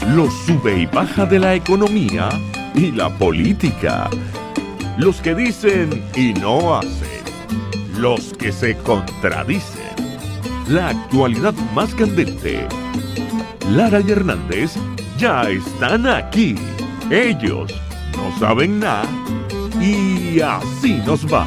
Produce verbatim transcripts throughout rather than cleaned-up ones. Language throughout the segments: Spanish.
los sube y baja de la economía y la política, los que dicen y no hacen, los que se contradicen, la actualidad más candente. Lara y Hernández ya están aquí. Ellos no saben nada y así nos va.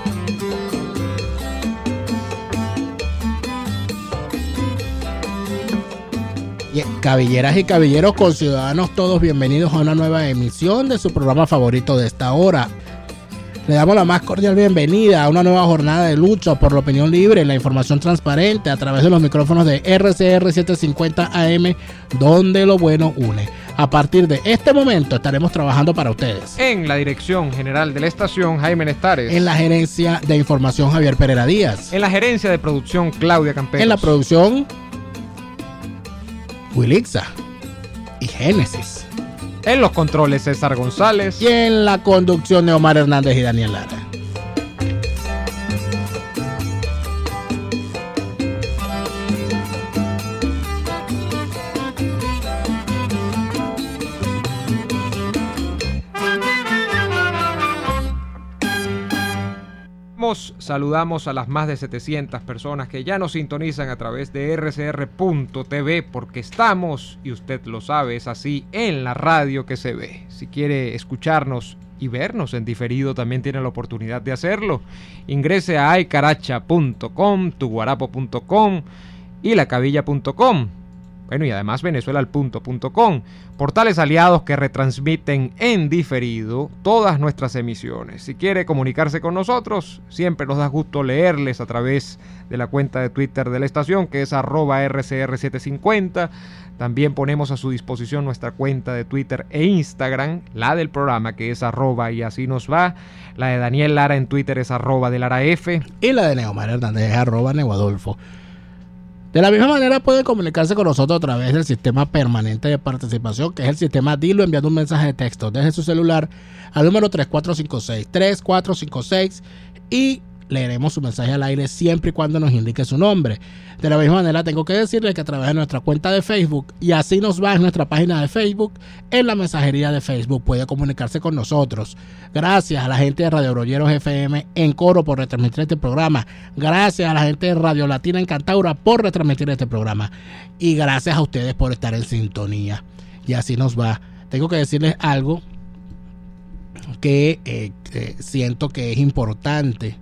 Cabilleras y caballeros, conciudadanos todos, bienvenidos a una nueva emisión de su programa favorito de esta hora. Le damos la más cordial bienvenida a una nueva jornada de lucha por la opinión libre y la información transparente a través de los micrófonos de R C R setecientos cincuenta A M, donde lo bueno une. A partir de este momento estaremos trabajando para ustedes. En la dirección general de la estación, Jaime Nestares. En la gerencia de información, Javier Pereira Díaz. En la gerencia de producción, Claudia Camperos. En la producción, Wilixa y Génesis. En los controles, César González. Y en la conducción de Omar Hernández y Daniel Lara. Saludamos a las más de setecientas personas que ya nos sintonizan a través de R C R punto T V, porque estamos, y usted lo sabe, es así, en la radio que se ve. Si quiere escucharnos y vernos en diferido, también tiene la oportunidad de hacerlo. Ingrese a aycaracha punto com, tuguarapo punto com y lacavilla punto com. Bueno, y además venezuela al punto punto com, portales aliados que retransmiten en diferido todas nuestras emisiones. Si quiere comunicarse con nosotros, siempre nos da gusto leerles a través de la cuenta de Twitter de la estación, que es arroba R C R setecientos cincuenta. También ponemos a su disposición nuestra cuenta de Twitter e Instagram, la del programa, que es arroba y así nos va. La de Daniel Lara en Twitter es arroba de Lara F. Y la de Neomar Hernández es arroba Neuadolfo. De la misma manera puede comunicarse con nosotros a través del sistema permanente de participación, que es el sistema Dilo, enviando un mensaje de texto desde su celular al número tres cuatro cinco seis, tres cuatro cinco seis y leeremos su mensaje al aire siempre y cuando nos indique su nombre. De la misma manera tengo que decirle que a través de nuestra cuenta de Facebook, y así nos va en nuestra página de Facebook, en la mensajería de Facebook puede comunicarse con nosotros. Gracias a la gente de Radio Brolleros F M en Coro por retransmitir este programa. Gracias a la gente de Radio Latina en Cantaura por retransmitir este programa. Y gracias a ustedes por estar en sintonía. Y así nos va. Tengo que decirles algo que eh, eh, siento que es importante.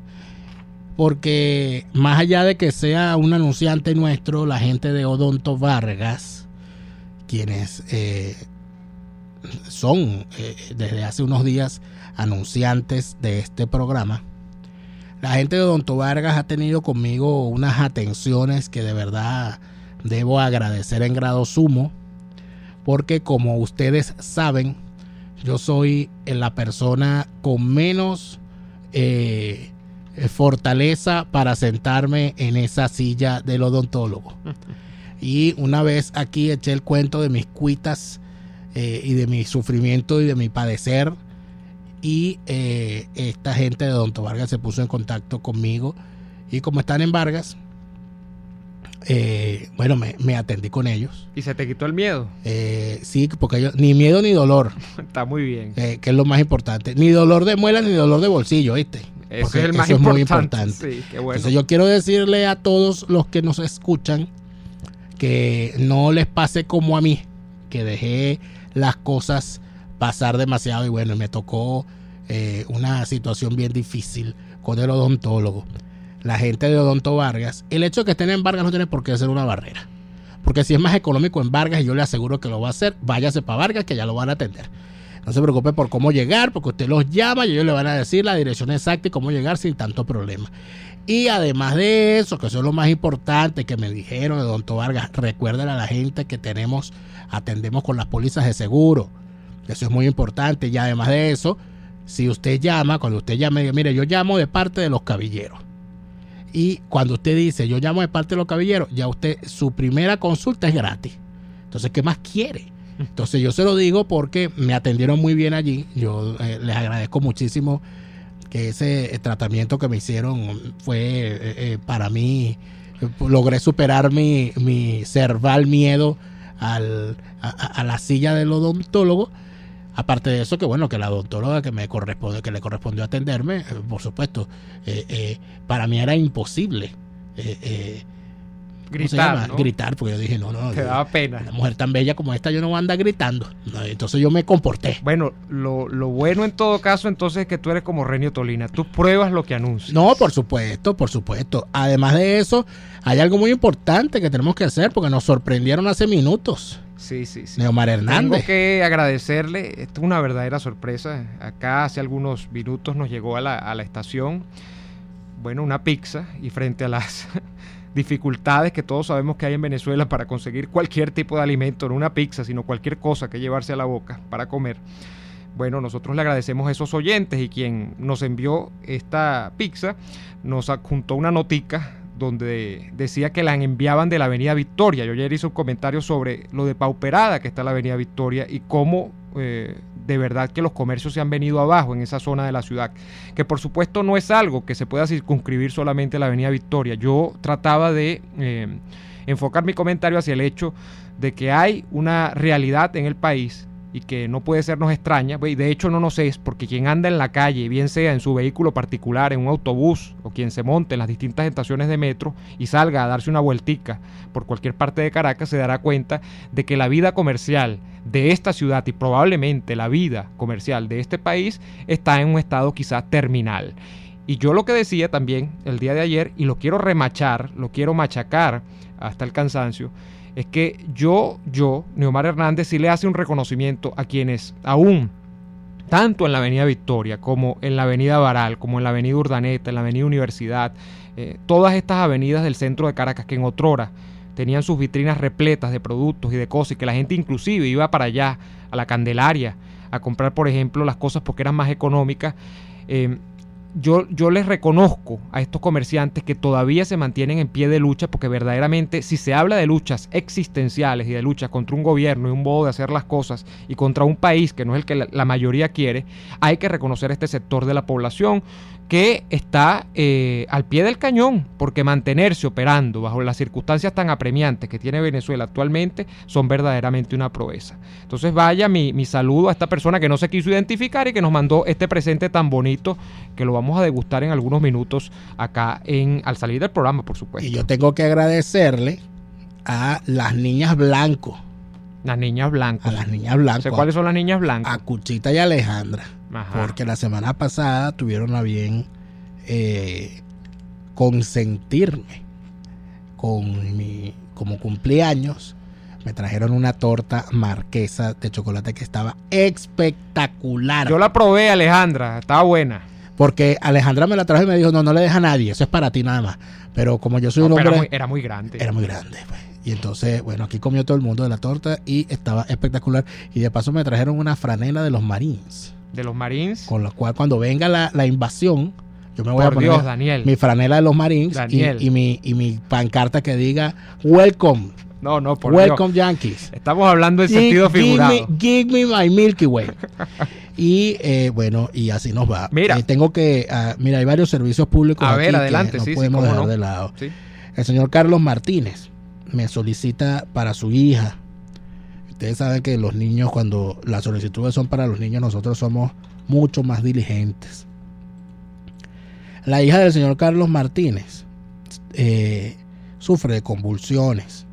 Porque más allá de que sea un anunciante nuestro, la gente de Odonto Vargas, quienes eh, son eh, desde hace unos días anunciantes de este programa, la gente de Odonto Vargas ha tenido conmigo unas atenciones que de verdad debo agradecer en grado sumo, porque como ustedes saben, yo soy la persona con menos Eh, fortaleza para sentarme en esa silla del odontólogo. Y una vez aquí eché el cuento de mis cuitas eh, y de mi sufrimiento y de mi padecer, y eh, esta gente de Odonto Vargas se puso en contacto conmigo, y como están en Vargas, eh, bueno, me, me atendí con ellos. ¿Y se te quitó el miedo? Eh, sí, porque yo, ni miedo ni dolor. Está muy bien. Eh, que es lo más importante. Ni dolor de muela ni dolor de bolsillo, ¿viste? Eso Porque es el más eso importante. Es muy importante. Sí, qué bueno. Entonces yo quiero decirle a todos los que nos escuchan que no les pase como a mí, que dejé las cosas pasar demasiado y bueno, me tocó eh, una situación bien difícil con el odontólogo. La gente de Odonto Vargas, el hecho de que estén en Vargas no tiene por qué ser una barrera. Porque si es más económico en Vargas, y yo le aseguro que lo va a hacer, váyase para Vargas que ya lo van a atender. No se preocupe por cómo llegar, porque usted los llama y ellos le van a decir la dirección exacta y cómo llegar sin tanto problema. Y además de eso, que eso es lo más importante que me dijeron de Odonto Vargas, recuerden a la gente que tenemos, atendemos con las pólizas de seguro. Eso es muy importante. Y además de eso, si usted llama, cuando usted llame, mire, yo llamo de parte de los cabilleros. Y cuando usted dice, yo llamo de parte de los cabilleros, ya usted, su primera consulta es gratis. Entonces, ¿qué más quiere? Entonces yo se lo digo porque me atendieron muy bien allí. Yo eh, les agradezco muchísimo que ese eh, tratamiento que me hicieron fue eh, eh, para mí, eh, logré superar mi, mi cerval miedo al, a, a la silla del odontólogo. Aparte de eso, que bueno, que la odontóloga que me corresponde, que le correspondió atenderme, eh, por supuesto, eh, eh, para mí era imposible eh, eh, gritar, ¿no? gritar, porque yo dije, no, no, te yo, daba pena. Una mujer tan bella como esta yo no voy a andar gritando. No, entonces yo me comporté. Bueno, lo, lo bueno en todo caso entonces es que tú eres como Renio Tolina, tú pruebas lo que anuncias. No, por supuesto, por supuesto. Además de eso, hay algo muy importante que tenemos que hacer porque nos sorprendieron hace minutos. Sí, sí, sí. Neomar Hernández. Tengo que agradecerle, esto es una verdadera sorpresa. Acá hace algunos minutos nos llegó a la, a la estación, bueno, una pizza, y frente a las dificultades que todos sabemos que hay en Venezuela para conseguir cualquier tipo de alimento, no una pizza, sino cualquier cosa que llevarse a la boca para comer. Bueno, nosotros le agradecemos a esos oyentes, y quien nos envió esta pizza nos adjuntó una notica donde decía que la enviaban de la Avenida Victoria. Yo ayer hice un comentario sobre lo depauperada que está la Avenida Victoria y cómo eh, de verdad que los comercios se han venido abajo en esa zona de la ciudad, que por supuesto no es algo que se pueda circunscribir solamente a la Avenida Victoria. Yo trataba de eh, enfocar mi comentario hacia el hecho de que hay una realidad en el país y que no puede sernos extraña, y de hecho no nos es, porque quien anda en la calle, bien sea en su vehículo particular, en un autobús, o quien se monte en las distintas estaciones de metro y salga a darse una vueltica por cualquier parte de Caracas, se dará cuenta de que la vida comercial de esta ciudad y probablemente la vida comercial de este país está en un estado quizás terminal. Y yo lo que decía también el día de ayer, y lo quiero remachar, lo quiero machacar hasta el cansancio, es que yo, yo, Neomar Hernández, sí le hace un reconocimiento a quienes aún, tanto en la Avenida Victoria, como en la Avenida Baral, como en la Avenida Urdaneta, en la Avenida Universidad, eh, todas estas avenidas del centro de Caracas que en otrora tenían sus vitrinas repletas de productos y de cosas, y que la gente inclusive iba para allá, a la Candelaria, a comprar, por ejemplo, las cosas porque eran más económicas. eh, Yo, yo les reconozco a estos comerciantes que todavía se mantienen en pie de lucha, porque verdaderamente si se habla de luchas existenciales y de luchas contra un gobierno y un modo de hacer las cosas y contra un país que no es el que la, la mayoría quiere, hay que reconocer este sector de la población que está eh, al pie del cañón, porque mantenerse operando bajo las circunstancias tan apremiantes que tiene Venezuela actualmente son verdaderamente una proeza. Entonces vaya mi, mi saludo a esta persona que no se quiso identificar y que nos mandó este presente tan bonito, que lo vamos a degustar en algunos minutos acá en al salir del programa, por supuesto. Y yo tengo que agradecerle a las niñas blancos. Las niñas blancas. A las niñas blancas. ¿Cuáles son las niñas blancas? A Cuchita y Alejandra. Ajá. Porque la semana pasada tuvieron a bien eh, consentirme con mi, como cumpleaños. Me trajeron una torta marquesa de chocolate que estaba espectacular. Yo la probé, Alejandra, estaba buena. Porque Alejandra me la trajo y me dijo, no, no le deja a nadie, eso es para ti nada más. Pero como yo soy No, un hombre... Era muy, era muy grande. Era muy grande, pues. Y entonces, bueno, aquí comió todo el mundo de la torta y estaba espectacular. Y de paso me trajeron una franela de los Marines. De los Marines. Con la cual cuando venga la, la invasión, yo me voy Por a poner Dios, Daniel. mi franela de los Marines y, y, mi, y mi pancarta que diga Welcome. No, no, por Welcome Dios. Yankees. Estamos hablando en sentido give figurado. Me, give me my Milky Way. Y eh, bueno, y así nos va. Mira. Eh, tengo que, uh, mira, hay varios servicios públicos a aquí ver, adelante, que no sí, podemos sí, dejar no. de lado. Sí. El señor Carlos Martínez me solicita para su hija. Ustedes saben que los niños, cuando las solicitudes son para los niños, nosotros somos mucho más diligentes. La hija del señor Carlos Martínez eh, sufre de convulsiones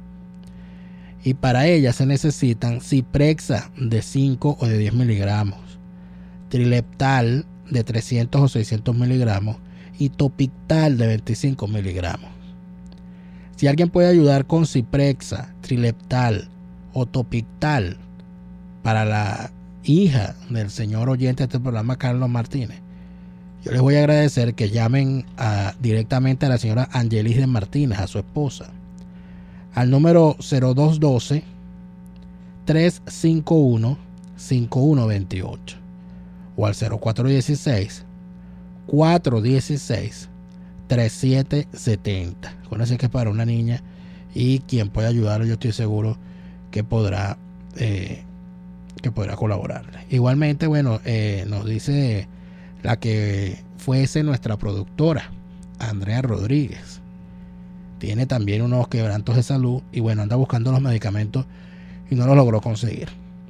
y para ella se necesitan Ciprexa de cinco o de diez miligramos, Trileptal de trescientos o seiscientos miligramos y Topictal de veinticinco miligramos. Si alguien puede ayudar con Ciprexa, Trileptal o Topictal para la hija del señor oyente de este programa, Carlos Martínez, yo les voy a agradecer que llamen a, directamente a la señora Angelis de Martínez, a su esposa, al número cero dos uno dos, tres cinco uno, cinco uno dos ocho o al cero cuatro uno seis, cuatro uno seis, tres siete siete cero. Acuérdense que es para una niña y quien pueda ayudarlo, yo estoy seguro que podrá eh, que podrá colaborarle. Igualmente, bueno, eh, nos dice la que fuese nuestra productora, Andrea Rodríguez. Tiene también unos quebrantos de salud y bueno, anda buscando los medicamentos y no lo logró conseguir.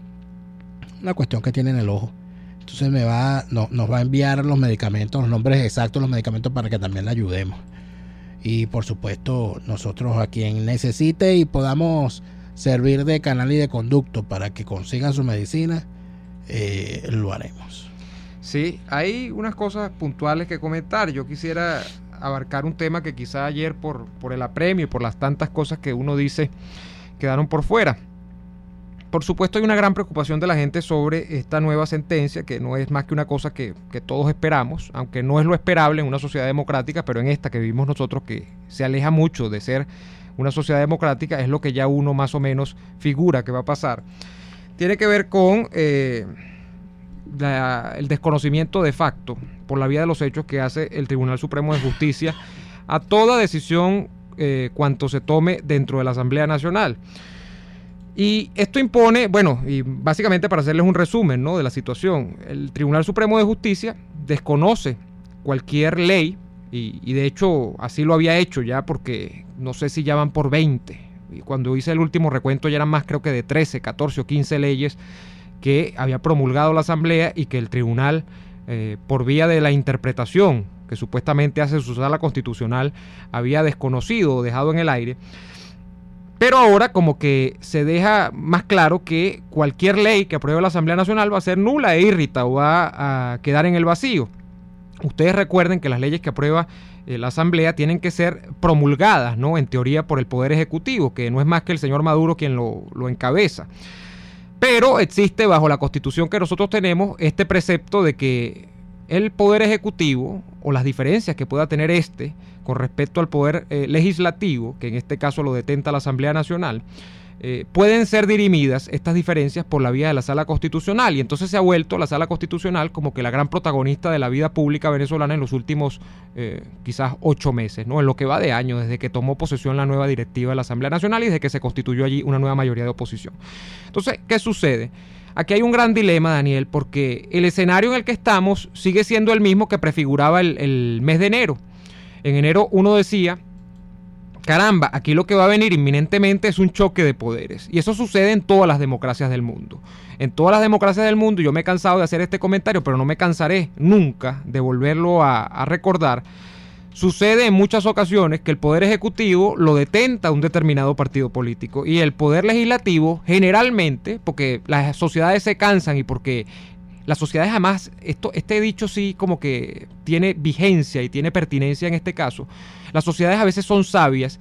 Una cuestión que tiene en el ojo. Entonces me va, no, nos va a enviar los medicamentos, los nombres exactos de los medicamentos para que también le ayudemos. Y por supuesto, nosotros a quien necesite y podamos servir de canal y de conducto para que consigan su medicina, eh, lo haremos. Sí, hay unas cosas puntuales que comentar. Yo quisiera abarcar un tema que quizá ayer por, por el apremio y por las tantas cosas que uno dice quedaron por fuera. Por supuesto hay una gran preocupación de la gente sobre esta nueva sentencia, que no es más que una cosa que, que todos esperamos, aunque no es lo esperable en una sociedad democrática, pero en esta que vivimos nosotros, que se aleja mucho de ser una sociedad democrática, es lo que ya uno más o menos figura que va a pasar. Tiene que ver con eh, la, el desconocimiento de facto, por la vía de los hechos, que hace el Tribunal Supremo de Justicia a toda decisión eh, cuanto se tome dentro de la Asamblea Nacional. Y esto impone, bueno, y básicamente para hacerles un resumen, ¿no?, de la situación, el Tribunal Supremo de Justicia desconoce cualquier ley, y, y de hecho así lo había hecho ya, porque no sé si ya van por veinte, y cuando hice el último recuento ya eran más, creo que de trece, catorce o quince leyes que había promulgado la Asamblea y que el Tribunal, eh, por vía de la interpretación que supuestamente hace su sala constitucional, había desconocido o dejado en el aire. Pero ahora como que se deja más claro que cualquier ley que apruebe la Asamblea Nacional va a ser nula e irrita o va a quedar en el vacío. Ustedes recuerden que las leyes que aprueba eh, la Asamblea tienen que ser promulgadas, ¿no?, en teoría por el Poder Ejecutivo, que no es más que el señor Maduro quien lo, lo encabeza. Pero existe bajo la Constitución que nosotros tenemos este precepto de que el Poder Ejecutivo, o las diferencias que pueda tener este con respecto al Poder eh, Legislativo, que en este caso lo detenta la Asamblea Nacional, eh, pueden ser dirimidas estas diferencias por la vía de la Sala Constitucional, y entonces se ha vuelto la Sala Constitucional como que la gran protagonista de la vida pública venezolana en los últimos eh, quizás ocho meses, ¿no?, en lo que va de año, desde que tomó posesión la nueva directiva de la Asamblea Nacional y desde que se constituyó allí una nueva mayoría de oposición. Entonces, ¿qué sucede? Aquí hay un gran dilema, Daniel, porque el escenario en el que estamos sigue siendo el mismo que prefiguraba el, el mes de enero. En enero uno decía, caramba, aquí lo que va a venir inminentemente es un choque de poderes. Y eso sucede en todas las democracias del mundo. En todas las democracias del mundo, yo me he cansado de hacer este comentario, pero no me cansaré nunca de volverlo a, a recordar. Sucede en muchas ocasiones que el Poder Ejecutivo lo detenta un determinado partido político y el Poder Legislativo generalmente, porque las sociedades se cansan y porque las sociedades además, esto, este dicho sí como que tiene vigencia y tiene pertinencia en este caso, las sociedades a veces son sabias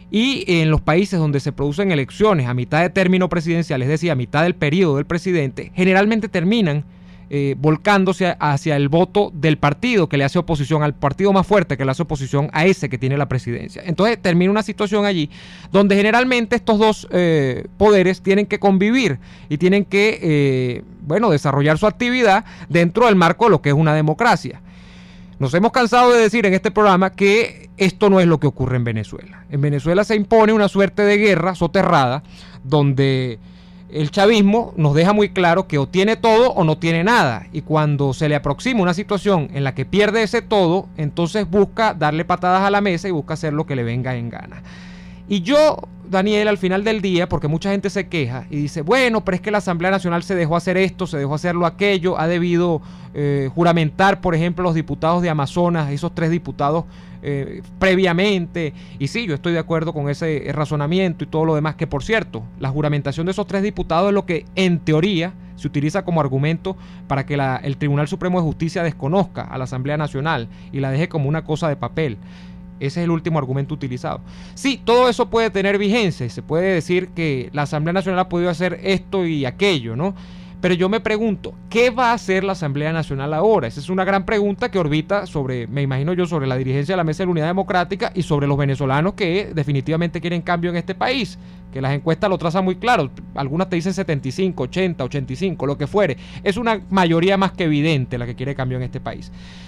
y en los países donde se producen elecciones a mitad de término presidencial, es decir, a mitad del periodo del presidente, generalmente terminan Eh, volcándose hacia el voto del partido que le hace oposición, al partido más fuerte que le hace oposición a ese que tiene la presidencia. Entonces termina una situación allí donde generalmente estos dos eh, poderes tienen que convivir y tienen que, eh, bueno, desarrollar su actividad dentro del marco de lo que es una democracia. Nos hemos cansado de decir en este programa que esto no es lo que ocurre en Venezuela. En Venezuela se impone una suerte de guerra soterrada donde el chavismo nos deja muy claro que o tiene todo o no tiene nada, y cuando se le aproxima una situación en la que pierde ese todo, entonces busca darle patadas a la mesa y busca hacer lo que le venga en gana. Y yo, Daniel, al final del día, porque mucha gente se queja y dice, bueno, pero es que la Asamblea Nacional se dejó hacer esto, se dejó hacerlo aquello, ha debido eh, juramentar, por ejemplo, los diputados de Amazonas, esos tres diputados eh, previamente, y sí, yo estoy de acuerdo con ese razonamiento y todo lo demás, que por cierto, la juramentación de esos tres diputados es lo que en teoría se utiliza como argumento para que la, el Tribunal Supremo de Justicia desconozca a la Asamblea Nacional y la deje como una cosa de papel. Ese es el último argumento utilizado. Sí, todo eso puede tener vigencia y se puede decir que la Asamblea Nacional ha podido hacer esto y aquello, ¿no? Pero yo me pregunto, ¿qué va a hacer la Asamblea Nacional ahora? Esa es una gran pregunta que orbita sobre, me imagino yo, sobre la dirigencia de la Mesa de la Unidad Democrática y sobre los venezolanos que definitivamente quieren cambio en este país, que las encuestas lo trazan muy claro. Algunas te dicen setenta y cinco, ochenta, ochenta y cinco, lo que fuere. Es una mayoría más que evidente la que quiere cambio en este país.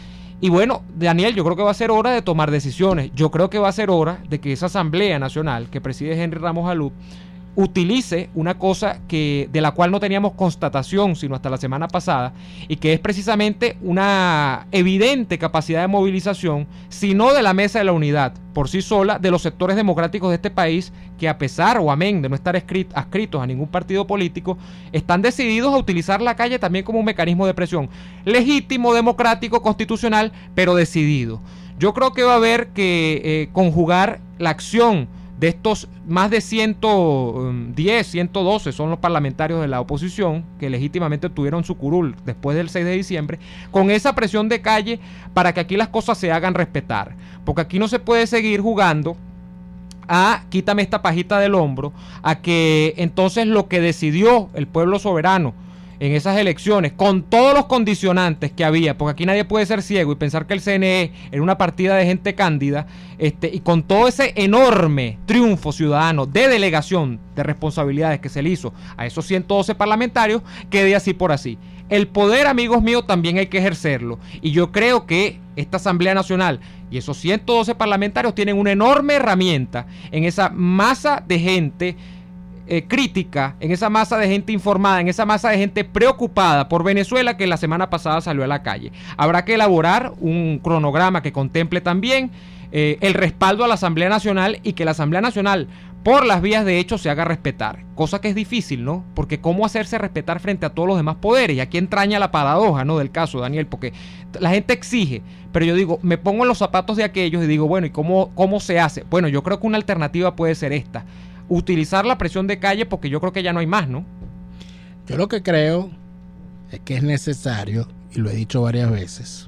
Y bueno, Daniel, yo creo que va a ser hora de tomar decisiones. Yo creo que va a ser hora de que esa Asamblea Nacional que preside Henry Ramos Alú utilice una cosa que de la cual no teníamos constatación sino hasta la semana pasada, y que es precisamente una evidente capacidad de movilización, si no de la Mesa de la Unidad por sí sola, de los sectores democráticos de este país, que a pesar o amén de no estar adscritos a ningún partido político, están decididos a utilizar la calle también como un mecanismo de presión legítimo, democrático, constitucional, pero decidido. Yo creo que va a haber que eh, conjugar la acción de estos más de ciento diez, ciento doce son los parlamentarios de la oposición que legítimamente tuvieron su curul después del seis de diciembre, con esa presión de calle para que aquí las cosas se hagan respetar, porque aquí no se puede seguir jugando a quítame esta pajita del hombro, a que entonces lo que decidió el pueblo soberano en esas elecciones, con todos los condicionantes que había, porque aquí nadie puede ser ciego y pensar que el C N E era una partida de gente cándida, este, y con todo ese enorme triunfo ciudadano de delegación de responsabilidades que se le hizo a esos ciento doce parlamentarios, quede así por así. El poder, amigos míos, también hay que ejercerlo, y yo creo que esta Asamblea Nacional y esos ciento doce parlamentarios tienen una enorme herramienta en esa masa de gente Eh, crítica, en esa masa de gente informada, en esa masa de gente preocupada por Venezuela, que la semana pasada salió a la calle. Habrá que elaborar un cronograma que contemple también eh, el respaldo a la Asamblea Nacional, y que la Asamblea Nacional por las vías de hecho se haga respetar, cosa que es difícil, ¿no? Porque cómo hacerse respetar frente a todos los demás poderes, y aquí entraña la paradoja, ¿no?, del caso, Daniel, porque la gente exige, pero yo digo, me pongo en los zapatos de aquellos y digo, bueno, ¿y cómo, cómo se hace? Bueno, yo creo que una alternativa puede ser esta: utilizar la presión de calle, porque yo creo que ya no hay más, ¿no? Yo lo que creo es que es necesario, y lo he dicho varias veces,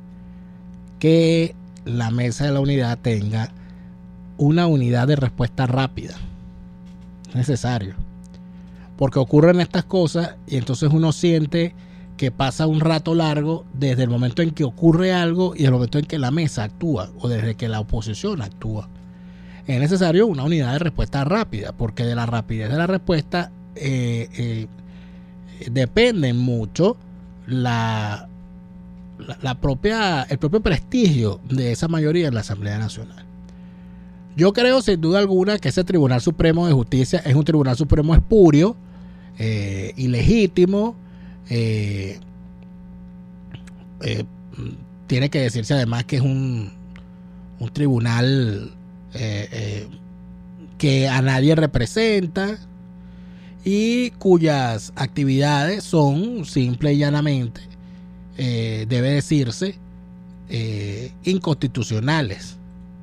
que la Mesa de la Unidad tenga una unidad de respuesta rápida. Es necesario, porque ocurren estas cosas y entonces uno siente que pasa un rato largo desde el momento en que ocurre algo y el momento en que la mesa actúa, o desde que la oposición actúa. Es necesario una unidad de respuesta rápida, porque de la rapidez de la respuesta eh, eh, depende mucho la, la, la propia, el propio prestigio de esa mayoría en la Asamblea Nacional. Yo creo sin duda alguna que ese Tribunal Supremo de Justicia es un Tribunal Supremo espurio, eh, ilegítimo, eh, eh, tiene que decirse además que es un, un tribunal Eh, eh, que a nadie representa y cuyas actividades son simple y llanamente, eh, debe decirse, eh, inconstitucionales.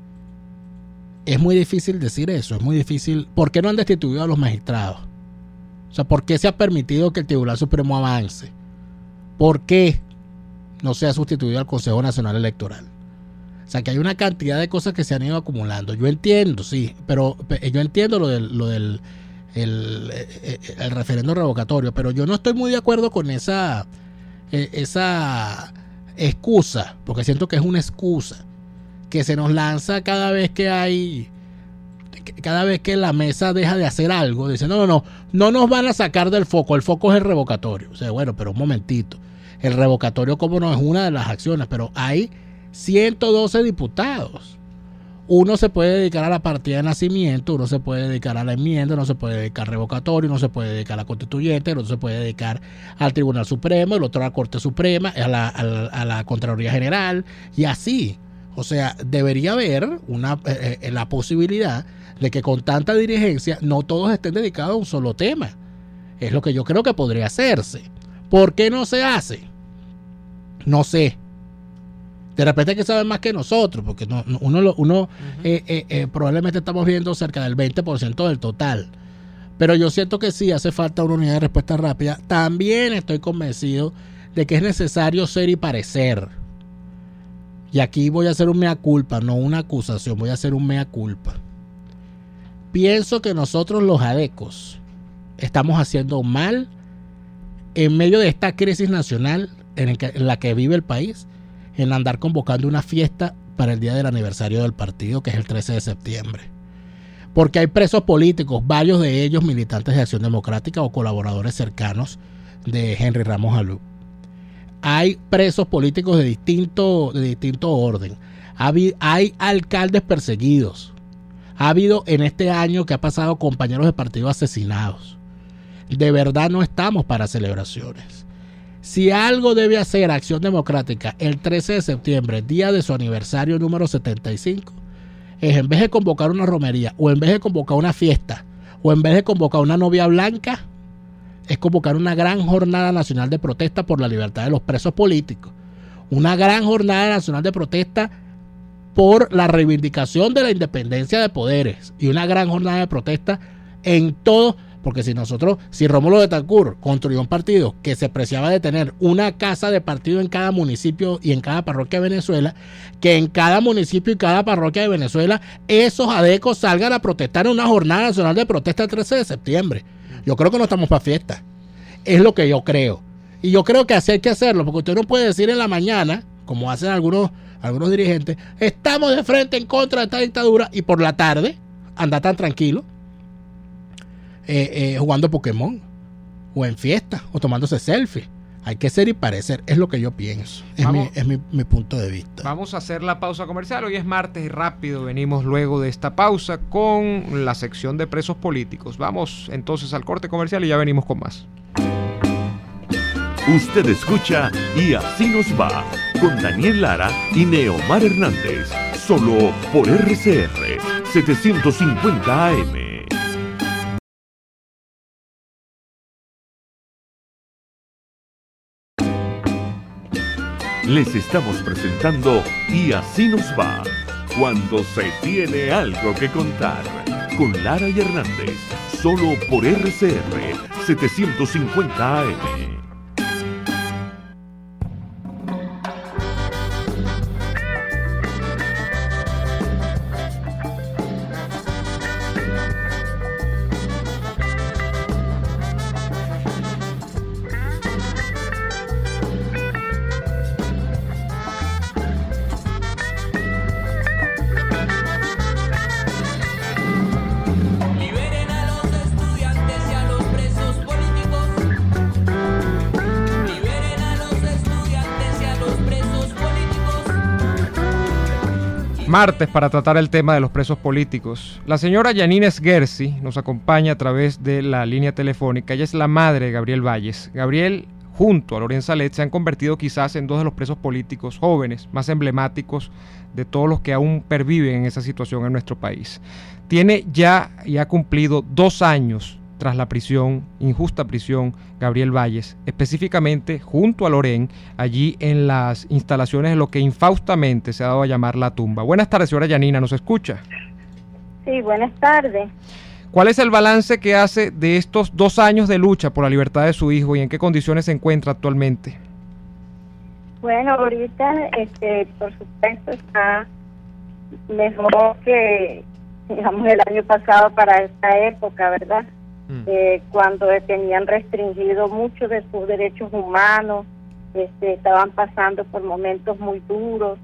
Es muy difícil decir eso, es muy difícil. ¿Por qué no han destituido a los magistrados? O sea, ¿por qué se ha permitido que el Tribunal Supremo avance? ¿Por qué no se ha sustituido al Consejo Nacional Electoral? O sea, que hay una cantidad de cosas que se han ido acumulando. Yo entiendo, sí, pero yo entiendo lo del, lo del el, el, el referendo revocatorio, pero yo no estoy muy de acuerdo con esa, esa excusa, porque siento que es una excusa que se nos lanza cada vez que hay, cada vez que la mesa deja de hacer algo. Dice, no, no, no, no nos van a sacar del foco, el foco es el revocatorio. O sea, bueno, pero un momentito, el revocatorio como no es una de las acciones, pero hay ciento doce diputados. Uno se puede dedicar a la partida de nacimiento, uno se puede dedicar a la enmienda, uno se puede dedicar al revocatorio, uno se puede dedicar a la constituyente, otro se puede dedicar al Tribunal Supremo, el otro a la Corte Suprema, a la, a la, a la Contraloría General, y así. O sea, debería haber una eh, la posibilidad de que con tanta dirigencia no todos estén dedicados a un solo tema. Es lo que yo creo que podría hacerse. ¿Por qué no se hace? No sé. De repente que saben más que nosotros, porque no, uno, uno uh-huh. eh, eh, eh, probablemente estamos viendo cerca del veinte por ciento del total. Pero yo siento que sí hace falta una unidad de respuesta rápida. También estoy convencido de que es necesario ser y parecer. Y aquí voy a hacer un mea culpa, no una acusación, voy a hacer un mea culpa. Pienso que nosotros los adecos estamos haciendo mal en medio de esta crisis nacional en, el que, en la que vive el país, en andar convocando una fiesta para el día del aniversario del partido, que es el trece de septiembre. Porque hay presos políticos, varios de ellos militantes de Acción Democrática o colaboradores cercanos de Henry Ramos Alú. Hay presos políticos de distinto, de distinto orden. Hay, hay alcaldes perseguidos. Ha habido en este año que ha pasado compañeros de partido asesinados. De verdad no estamos para celebraciones. Si algo debe hacer Acción Democrática el trece de septiembre, día de su aniversario número setenta y cinco, es en vez de convocar una romería, o en vez de convocar una fiesta, o en vez de convocar una novia blanca, es convocar una gran jornada nacional de protesta por la libertad de los presos políticos. Una gran jornada nacional de protesta por la reivindicación de la independencia de poderes. Y una gran jornada de protesta en todo, porque si nosotros, si Rómulo Betancourt construyó un partido que se preciaba de tener una casa de partido en cada municipio y en cada parroquia de Venezuela, que en cada municipio y cada parroquia de Venezuela esos adecos salgan a protestar en una jornada nacional de protesta el trece de septiembre. Yo creo que no estamos para fiesta. Es lo que yo creo. Y yo creo que así hay que hacerlo, porque usted no puede decir en la mañana, como hacen algunos, algunos dirigentes, estamos de frente en contra de esta dictadura, y por la tarde anda tan tranquilo eh, eh, jugando Pokémon, o en fiesta, o tomándose selfie. Hay que ser y parecer, es lo que yo pienso, es, mi, es mi, mi punto de vista. Vamos a hacer la pausa comercial. Hoy es martes y rápido venimos luego de esta pausa con la sección de presos políticos. Vamos entonces al corte comercial y ya venimos con más. Usted escucha Y Así Nos Va, con Daniel Lara y Neomar Hernández, solo por R C R setecientos cincuenta A M. Les estamos presentando Y Así Nos Va, cuando se tiene algo que contar, con Lara y Hernández, solo por R C R setecientos cincuenta A M. Martes para tratar el tema de los presos políticos. La señora Yanina Esguerzi nos acompaña a través de la línea telefónica. Ella es la madre de Gabriel Valles. Gabriel, junto a Lorenza Let, se han convertido quizás en dos de los presos políticos jóvenes más emblemáticos de todos los que aún perviven en esa situación en nuestro país. Tiene ya y ha cumplido dos años tras la prisión, injusta prisión, Gabriel Valles, específicamente junto a Loren, allí en las instalaciones de lo que infaustamente se ha dado a llamar La Tumba. Buenas tardes, señora Yanina, ¿nos escucha? Sí, buenas tardes. ¿Cuál es el balance que hace de estos dos años de lucha por la libertad de su hijo y en qué condiciones se encuentra actualmente? Bueno, ahorita, este, por supuesto, está mejor que, digamos, el año pasado para esta época, ¿verdad? Eh, cuando tenían restringido muchos de sus derechos humanos, este, estaban pasando por momentos muy duros,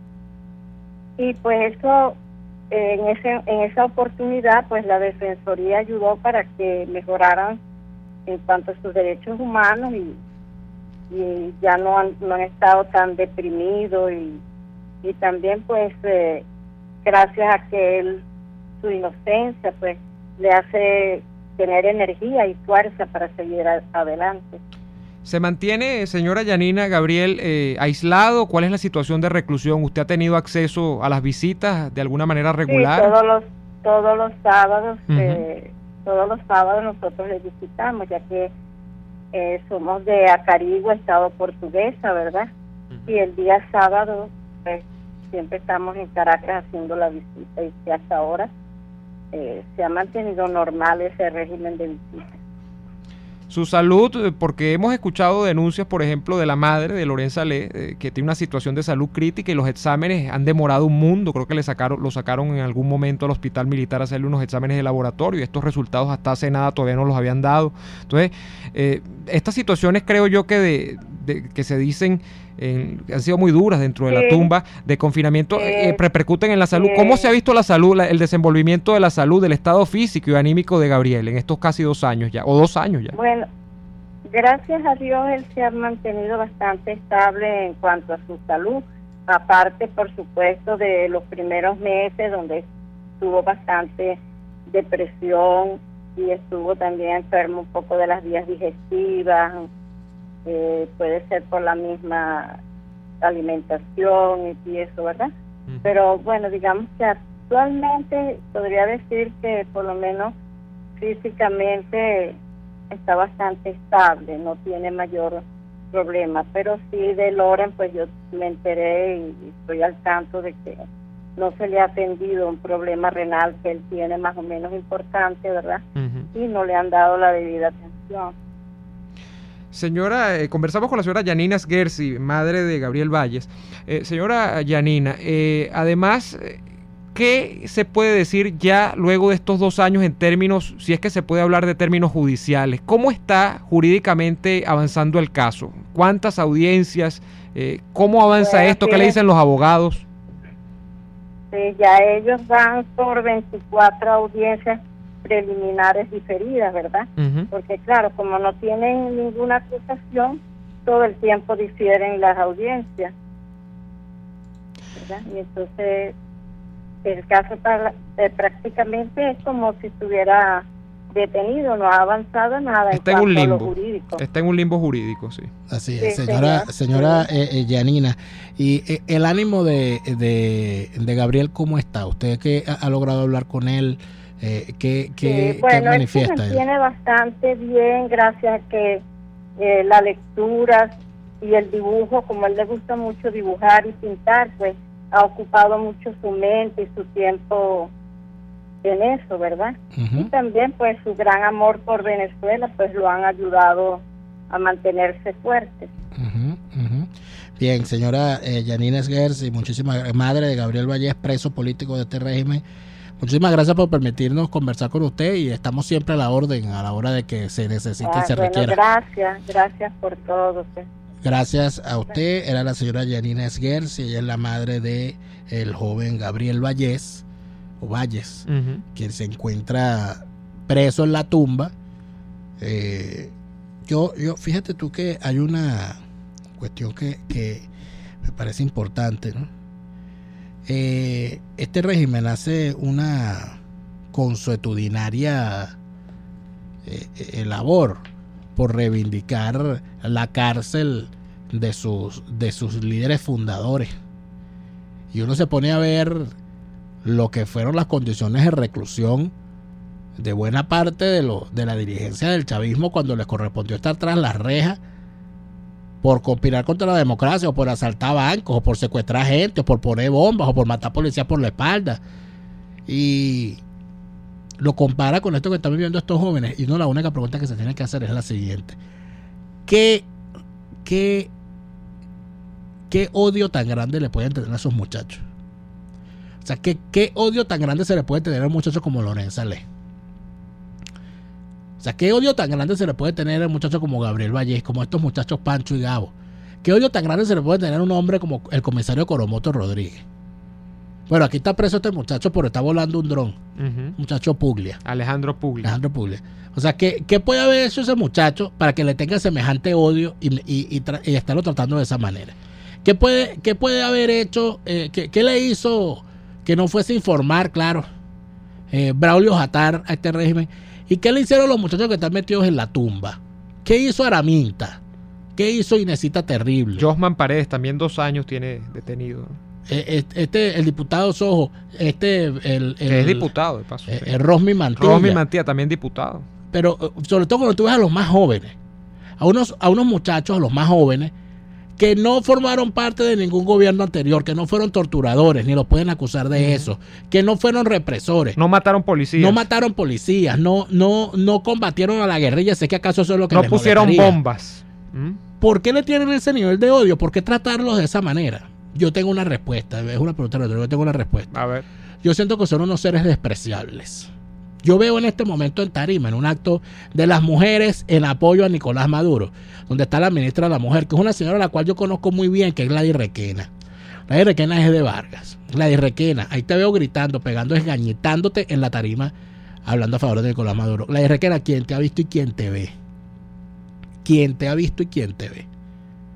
y pues eso, eh, en ese en esa oportunidad, pues la Defensoría ayudó para que mejoraran en cuanto a sus derechos humanos, y, y ya no han, no han estado tan deprimidos, y, y también pues eh, gracias a que él, su inocencia, pues le hace tener energía y fuerza para seguir a, adelante. ¿Se mantiene, señora Yanina, Gabriel, eh, aislado? ¿Cuál es la situación de reclusión? ¿Usted ha tenido acceso a las visitas de alguna manera regular? Sí, todos los, todos los sábados, uh-huh. eh, todos los sábados nosotros le visitamos, ya que eh, somos de Acarigua, Estado Portuguesa, ¿verdad? Uh-huh. Y el día sábado, pues, siempre estamos en Caracas haciendo la visita, y que hasta ahora Eh, se ha mantenido normal ese régimen de visita. Su salud, porque hemos escuchado denuncias, por ejemplo, de la madre de Lorenza Let, eh, que tiene una situación de salud crítica y los exámenes han demorado un mundo. Creo que le sacaron, lo sacaron en algún momento al hospital militar a hacerle unos exámenes de laboratorio, y estos resultados hasta hace nada todavía no los habían dado. Entonces, eh, estas situaciones creo yo que de, de que se dicen eh, han sido muy duras dentro de sí. la tumba de confinamiento, eh, eh, repercuten en la salud. Sí. ¿Cómo se ha visto la salud, la, el desenvolvimiento de la salud, del estado físico y anímico de Gabriel en estos casi dos años ya, o dos años ya? Bueno, gracias a Dios él se ha mantenido bastante estable en cuanto a su salud, aparte por supuesto de los primeros meses donde tuvo bastante depresión y estuvo también enfermo un poco de las vías digestivas, eh, puede ser por la misma alimentación y eso, ¿verdad? Uh-huh. Pero bueno, digamos que actualmente podría decir que por lo menos físicamente está bastante estable, no tiene mayor problema, pero sí de Loren pues yo me enteré y estoy al tanto de que no se le ha atendido un problema renal que él tiene más o menos importante, ¿verdad? Uh-huh. Y no le han dado la debida atención. Señora, eh, conversamos con la señora Yanina Sgerzi, madre de Gabriel Valles. Eh, señora Yanina, eh, además, ¿qué se puede decir ya luego de estos dos años en términos, si es que se puede hablar de términos judiciales? ¿Cómo está jurídicamente avanzando el caso? ¿Cuántas audiencias? Eh, ¿Cómo avanza bueno, esto? ¿Qué le dicen los abogados? Sí, ya ellos van por veinticuatro audiencias preliminares diferidas, ¿verdad? Uh-huh. Porque claro, como no tienen ninguna acusación, todo el tiempo difieren las audiencias, ¿verdad? Y entonces el caso para, eh, prácticamente es como si estuviera detenido, no ha avanzado nada. Está en, en un limbo. Está en un limbo jurídico, sí. Así es, sí, señora, señor. señora eh, eh, Yanina. Y eh, el ánimo de, de, de Gabriel, ¿cómo está? ¿Usted que ha, ha logrado hablar con él? Eh, ¿Qué, qué, sí, bueno, ¿qué manifiesta él? Se mantiene bastante bien, gracias a que eh, la lectura y el dibujo, como a él le gusta mucho dibujar y pintar, pues ha ocupado mucho su mente y su tiempo en eso, ¿verdad? Uh-huh. Y también pues su gran amor por Venezuela pues lo han ayudado a mantenerse fuerte. Uh-huh, uh-huh. Bien, señora eh, Yanina Sgerzi, muchísimas madre de Gabriel Valles, preso político de este régimen, muchísimas gracias por permitirnos conversar con usted y estamos siempre a la orden a la hora de que se necesite ah, y se bueno, requiera. Gracias, gracias por todo. ¿sí? Gracias a usted. Era la señora Yanina Sgerzi, ella es la madre de el joven Gabriel Valles o Valles, uh-huh. quien se encuentra preso en la tumba. Eh, yo, yo, fíjate tú que hay una cuestión que, que me parece importante, ¿no? Eh, este régimen hace una consuetudinaria eh, eh, labor por reivindicar la cárcel de sus, de sus líderes fundadores. Y uno se pone a ver lo que fueron las condiciones de reclusión de buena parte de, lo, de la dirigencia del chavismo cuando les correspondió estar tras las rejas por conspirar contra la democracia o por asaltar bancos o por secuestrar gente o por poner bombas o por matar policías por la espalda. Y lo compara con esto que están viviendo estos jóvenes y no, la única pregunta que se tiene que hacer es la siguiente: ¿qué, qué, qué odio tan grande le pueden tener a esos muchachos? O sea, ¿qué, qué odio tan grande se le puede tener a un muchacho como Lorenzo Saleh? O sea, ¿qué odio tan grande se le puede tener a un muchacho como Gabriel Valles, como estos muchachos Pancho y Gabo? ¿Qué odio tan grande se le puede tener a un hombre como el comisario Coromoto Rodríguez? Bueno, aquí está preso este muchacho por estar volando un dron. Uh-huh. Muchacho Puglia. Alejandro Puglia. Alejandro Puglia. O sea, ¿qué, qué puede haber hecho ese muchacho para que le tenga semejante odio y, y, y, tra- y estarlo tratando de esa manera? ¿Qué puede, qué puede haber hecho? Eh, ¿qué, ¿Qué le hizo que no fuese a informar, claro, eh, Braulio Jatar a este régimen? ¿Y qué le hicieron los muchachos que están metidos en la tumba? ¿Qué hizo Araminta? ¿Qué hizo Inesita Terrible? Josman Paredes también dos años tiene detenido. Este, este el diputado Sojo, este el, el es diputado de paso. El, el Rosmi Mantilla. Rosmi Mantilla también diputado. Pero sobre todo cuando tú ves a los más jóvenes, a unos a unos muchachos, a los más jóvenes que no formaron parte de ningún gobierno anterior, que no fueron torturadores, ni los pueden acusar de uh-huh. eso, que no fueron represores. No mataron policías. No mataron policías, no no no combatieron a la guerrilla, sé que acaso eso es lo que no les pusieron molestaría. bombas. ¿Mm? ¿Por qué le tienen ese nivel de odio? ¿Por qué tratarlos de esa manera? Yo tengo una respuesta, es una pregunta, yo tengo una respuesta. A ver. Yo siento que son unos seres despreciables. Yo veo en este momento en Tarima, en un acto de las mujeres en apoyo a Nicolás Maduro, donde está la ministra de la Mujer, que es una señora a la cual yo conozco muy bien, que es Gladys Requena. Gladys Requena es de Vargas. Gladys Requena, ahí te veo gritando, pegando, esgañetándote en la tarima, hablando a favor de Nicolás Maduro. Gladys Requena, ¿quién te ha visto y quién te ve? ¿Quién te ha visto y quién te ve?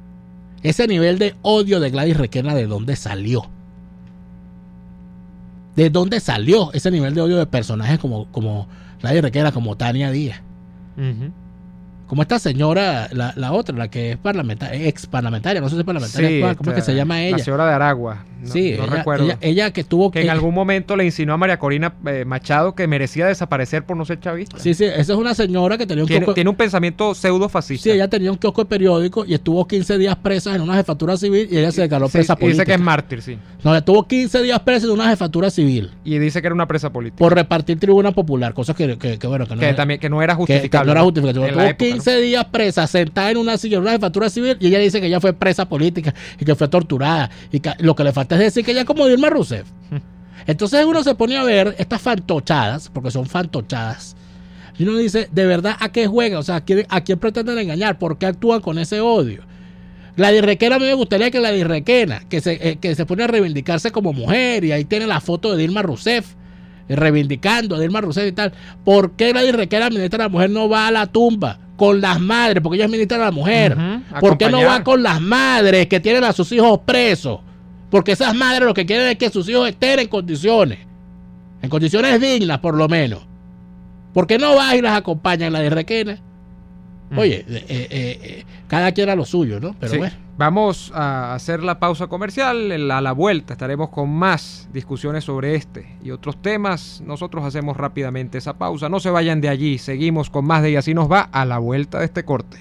Ese nivel de odio de Gladys Requena, ¿de dónde salió? ¿De dónde salió ese nivel de odio de personajes como, como Gladys Requena, como Tania Díaz? Uh-huh. Como esta señora, la, la otra, la que es parlamentaria, ex parlamentaria, no sé si es parlamentaria, sí, actual, ¿cómo es que se llama ella? La señora de Aragua. No, sí, no ella, recuerdo. Ella, ella que tuvo que en algún momento le insinuó a María Corina eh, Machado que merecía desaparecer por no ser chavista. Sí, sí, esa es una señora que tenía un tiene, kiosco, tiene un pensamiento pseudo fascista. Sí, ella tenía un kiosco de periódico y estuvo quince días presa en una jefatura civil y ella se declaró sí, presa política. Dice que es mártir, sí. No, estuvo quince días presa en una jefatura civil. Y dice que era una presa política. Por repartir tribuna popular, cosas que, que, que bueno, que no, que era, también, que no era justificable. Que, que no era justificable. Estuvo época, quince ¿no? días presa, sentada en una silla en una jefatura civil y ella dice que ella fue presa política y que fue torturada. Y que lo que le falta es decir que ella es como Dilma Rousseff. Entonces uno se pone a ver estas fantochadas, porque son fantochadas, y uno dice, ¿de verdad a qué juegan? O sea, ¿a quién, a quién pretenden engañar? ¿Por qué actúan con ese odio? Gladys Requena, a mí me gustaría que Gladys Requena, que se, eh, que se pone a reivindicarse como mujer, y ahí tiene la foto de Dilma Rousseff, eh, reivindicando a Dilma Rousseff y tal. ¿Por qué Gladys Requena, ministra de la Mujer, no va a la tumba con las madres? Porque ella es ministra de la Mujer. Uh-huh, ¿por qué no va con las madres que tienen a sus hijos presos? Porque esas madres lo que quieren es que sus hijos estén en condiciones, en condiciones dignas por lo menos. ¿Por qué no vas y las acompañas en la de Requena? Mm. Oye, eh, eh, eh, cada quien a lo suyo, ¿no? Pero sí. bueno. Vamos a hacer la pausa comercial. A la vuelta estaremos con más discusiones sobre este y otros temas. Nosotros hacemos rápidamente esa pausa. No se vayan de allí. Seguimos con más de Y Así Nos Va a la vuelta de este corte.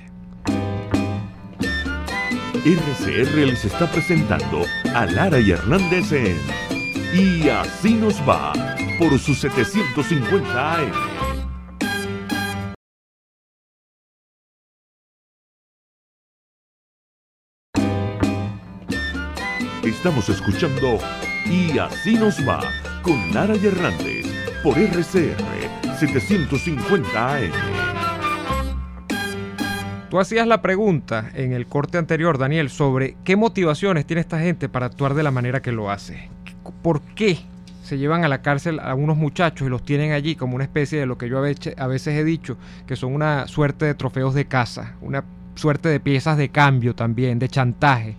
R C R les está presentando a Lara y Hernández en Y Así Nos Va por sus setecientos cincuenta A M. Estamos escuchando Y Así Nos Va con Lara y Hernández por R C R setecientos cincuenta A M. Tú hacías la pregunta en el corte anterior, Daniel, sobre qué motivaciones tiene esta gente para actuar de la manera que lo hace. ¿Por qué se llevan a la cárcel a unos muchachos y los tienen allí como una especie de lo que yo a veces he dicho, que son una suerte de trofeos de caza, una suerte de piezas de cambio también, de chantaje?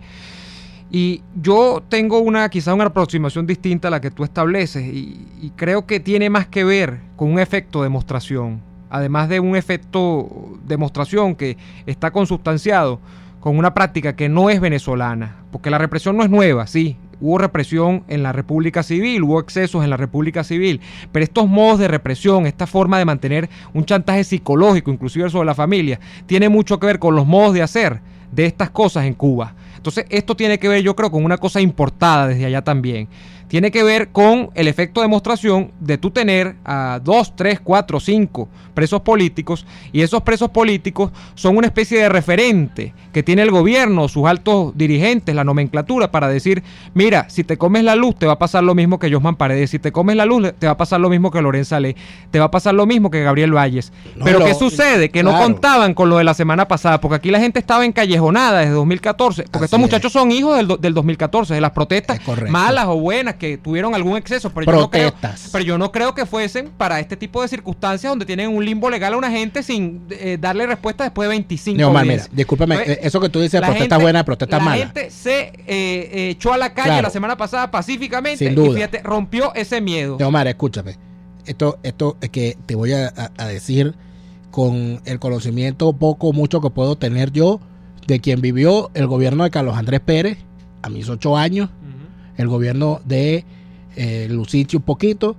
Y yo tengo una quizá una aproximación distinta a la que tú estableces y, y creo que tiene más que ver con un efecto de demostración. Además de un efecto demostración que está consubstanciado con una práctica que no es venezolana, porque la represión no es nueva, sí, hubo represión en la República Civil, hubo excesos en la República Civil, pero estos modos de represión, esta forma de mantener un chantaje psicológico, inclusive sobre la familia, tiene mucho que ver con los modos de hacer de estas cosas en Cuba. Entonces esto tiene que ver, yo creo, con una cosa importada desde allá también. Tiene que ver con el efecto de demostración de tú tener a dos, tres, cuatro, cinco presos políticos, y esos presos políticos son una especie de referente que tiene el gobierno, sus altos dirigentes, la nomenclatura, para decir, mira, si te comes la luz te va a pasar lo mismo que Yosman Paredes, si te comes la luz te va a pasar lo mismo que Lorenza Ley, te va a pasar lo mismo que Gabriel Valles. No, Pero lo, ¿qué sucede? Que claro. no contaban con lo de la semana pasada, porque aquí la gente estaba encallejonada desde dos mil catorce, porque Así estos muchachos es. son hijos del, del dos mil catorce, de las protestas malas o buenas que tuvieron algún exceso, pero yo, no creo, pero yo no creo que fuesen para este tipo de circunstancias donde tienen un limbo legal a una gente sin eh, darle respuesta después de veinticinco no, mal, mira, discúlpame, Entonces, eso que tú dices, protesta gente, buena, protesta mala. La gente se eh, eh, echó a la calle claro. la semana pasada pacíficamente Sin duda. y fíjate, rompió ese miedo. No, Omar, escúchame, esto, esto es que te voy a, a, a decir con el conocimiento poco o mucho que puedo tener yo de quien vivió el gobierno de Carlos Andrés Pérez a mis ocho años, uh-huh. el gobierno de eh, Lucichi un poquito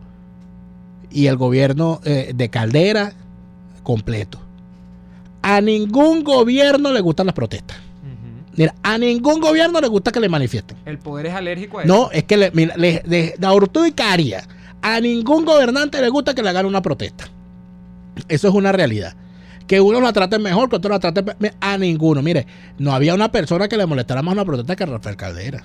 y el gobierno eh, de Caldera completo. A ningún gobierno le gustan las protestas. Uh-huh. Mira, a ningún gobierno le gusta que le manifiesten. El poder es alérgico a eso. No, es que le, mira, le, le, de Hurtado y Caria, a ningún gobernante le gusta que le hagan una protesta. Eso es una realidad. Que unos la traten mejor, que otros la traten pe- a ninguno. Mire, no había una persona que le molestara más una protesta que Rafael Caldera.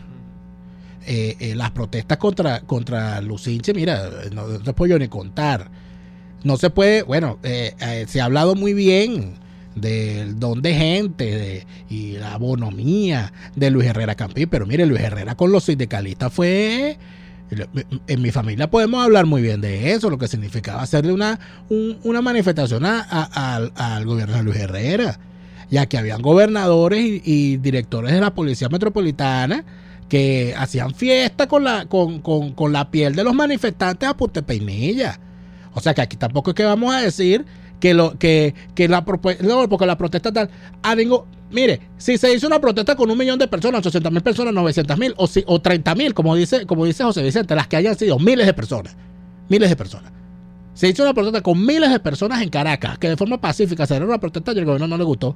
Eh, eh, las protestas contra, contra Lucinche, mira, no, no te puedo yo ni contar. No se puede, bueno, eh, eh, se ha hablado muy bien del don de gente de, y la bonomía de Luis Herrera Campín, pero mire, Luis Herrera con los sindicalistas fue... En mi familia podemos hablar muy bien de eso, lo que significaba hacerle una, un, una manifestación a, a, al, al gobierno de Luis Herrera, ya que habían gobernadores y, y directores de la Policía Metropolitana que hacían fiesta con la, con, con, con la piel de los manifestantes a punta de peinilla. O sea que aquí tampoco es que vamos a decir que lo que, que la no, porque la protesta tal, a ningún, mire, si se hizo una protesta con un millón de personas, ochocientas mil personas, novecientas mil o, si, o treinta mil, como dice, como dice José Vicente, las que hayan sido miles de personas, miles de personas. Se hizo una protesta con miles de personas en Caracas, que de forma pacífica se dieron una protesta y el gobierno no le gustó.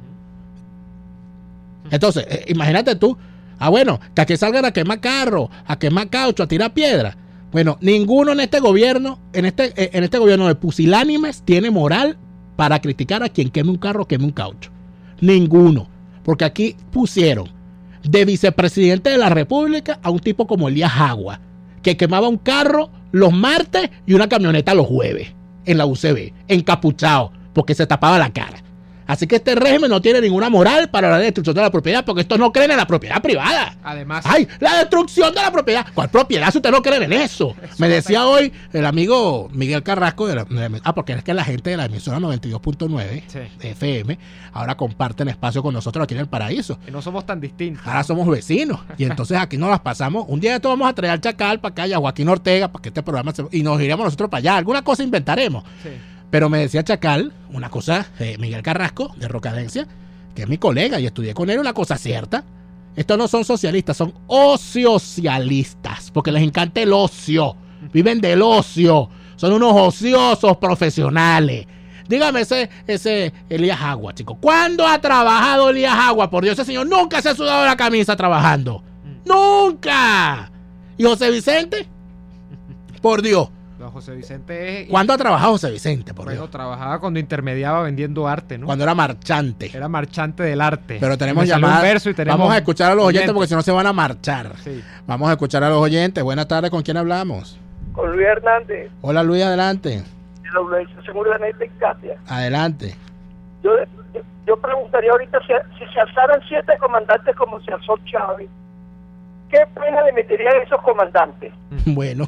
Entonces, eh, imagínate tú, ah bueno, que aquí salgan a quemar carros, a quemar caucho, a tirar piedra. Bueno, ninguno en este gobierno, en este, eh, en este gobierno de pusilánimes tiene moral para criticar a quien queme un carro, queme un caucho. Ninguno. Porque aquí pusieron de vicepresidente de la República a un tipo como Elías Agua, que quemaba un carro los martes y una camioneta los jueves en la U C B, encapuchado, porque se tapaba la cara. Así que este régimen no tiene ninguna moral para la destrucción de la propiedad, porque estos no creen en la propiedad privada. Además, ¡ay! La destrucción de la propiedad. ¿Cuál propiedad si ustedes no creen en eso? eso Me decía hoy el amigo Miguel Carrasco, de la, de, ah, porque es que la gente de la emisora noventa y dos punto nueve sí. de F M ahora comparten espacio con nosotros aquí en el Paraíso. Y no somos tan distintos. Ahora somos vecinos. Y entonces aquí nos las pasamos. Un día de esto vamos a traer al Chacal para acá y a Joaquín Ortega para que este programa se, y nos iremos nosotros para allá. Alguna cosa inventaremos. Sí. Pero me decía Chacal, una cosa, eh, Miguel Carrasco, de Rocadencia, que es mi colega y estudié con él, una cosa cierta. Estos no son socialistas, son ociosocialistas, porque les encanta el ocio. Viven del ocio. Son unos ociosos profesionales. Dígame ese, ese Elías Agua, chico. ¿Cuándo ha trabajado Elías Agua? Por Dios, ese señor nunca se ha sudado la camisa trabajando. ¡Nunca! ¿Y José Vicente? Por Dios. No, José Vicente es... ¿Cuándo ha trabajado José Vicente? Por bueno, Dios. trabajaba cuando intermediaba vendiendo arte, ¿no? Cuando era marchante. Era marchante del arte. Pero tenemos llamadas. Vamos a escuchar a los oyentes, oyentes porque si no se van a marchar. Sí. Vamos a escuchar a los oyentes. Buenas tardes, ¿con quién hablamos? Con Luis Hernández. Hola Luis, adelante. De la Organización Urdaneta y Katia. Adelante. Yo, yo, yo preguntaría ahorita si, si se alzaran siete comandantes como se alzó Chávez, ¿qué pena le meterían a esos comandantes? Bueno,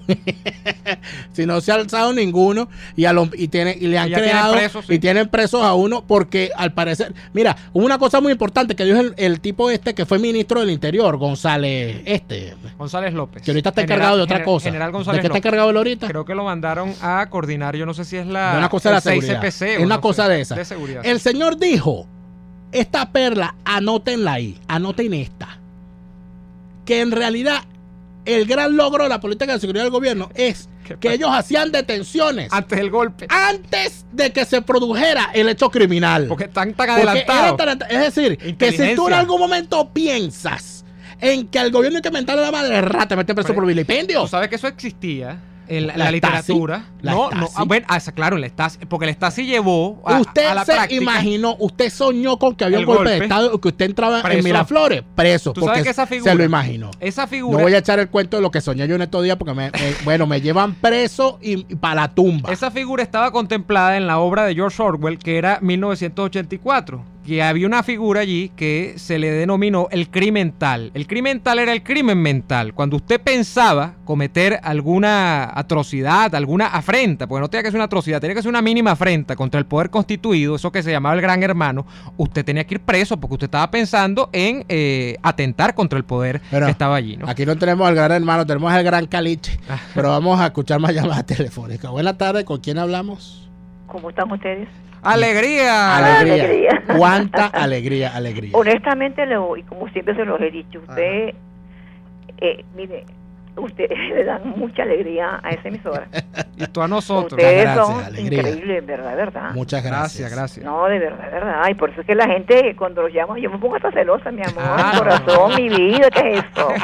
si no se ha alzado ninguno y a los, y tiene y le han creado presos, sí. y tienen presos a uno porque al parecer, mira, hubo una cosa muy importante que dijo el, el tipo este que fue ministro del Interior, González este, González López, que ahorita está general, encargado de otra general, cosa. General González ¿De qué está López. encargado él ahorita? Creo que lo mandaron a coordinar, yo no sé si es la de una cosa de la seguridad. seis C P C, es una no cosa sé, de esa. De seguridad. El señor dijo, esta perla, anótenla ahí, anoten esta. Que en realidad el gran logro de la política de seguridad del gobierno es que ellos hacían detenciones antes del golpe, antes de que se produjera el hecho criminal, porque están tan adelantados. Es decir, que si tú en algún momento piensas en que al gobierno hay que mentarle la madre rata, meter preso por vilipendio, tú sabes que eso existía en la, la, la literatura. La no, no, ah, bueno, ah, claro, el Stasi, porque el Stasi llevó a, usted a la se práctica, imaginó, usted soñó con que había un golpe, golpe de estado, que usted entraba preso. En Miraflores, preso, ¿Tú sabes que esa figura, se lo imaginó. Esa figura, no voy a echar el cuento de lo que soñé yo en estos días porque me, me, bueno, me llevan preso y, y para la tumba. Esa figura estaba contemplada en la obra de George Orwell, que era mil novecientos ochenta y cuatro, que había una figura allí que se le denominó el crimental. El crimental era el crimen mental. Cuando usted pensaba cometer alguna atrocidad, alguna afrenta, porque no tenía que ser una atrocidad, tenía que ser una mínima afrenta contra el poder constituido, eso que se llamaba el Gran Hermano, usted tenía que ir preso porque usted estaba pensando en eh, atentar contra el poder pero que estaba allí, ¿no? Aquí no tenemos al Gran Hermano, tenemos al Gran Caliche, pero vamos a escuchar más llamadas telefónicas. Buenas tardes, ¿con quién hablamos? ¿Cómo están ustedes? ¡Alegría! Alegría. alegría. ¿Cuánta alegría, alegría? Honestamente, lo, y como siempre se los he dicho, usted, eh, mire, ustedes le dan mucha alegría a esa emisora. Y tú a nosotros. Ustedes gracias, son alegría. increíbles, verdad, verdad. Muchas gracias. Gracias, gracias. No, de verdad, verdad. Y por eso es que la gente, cuando los llamo, yo me pongo hasta celosa, mi amor, ah, mi corazón, no. mi vida, ¿qué es esto?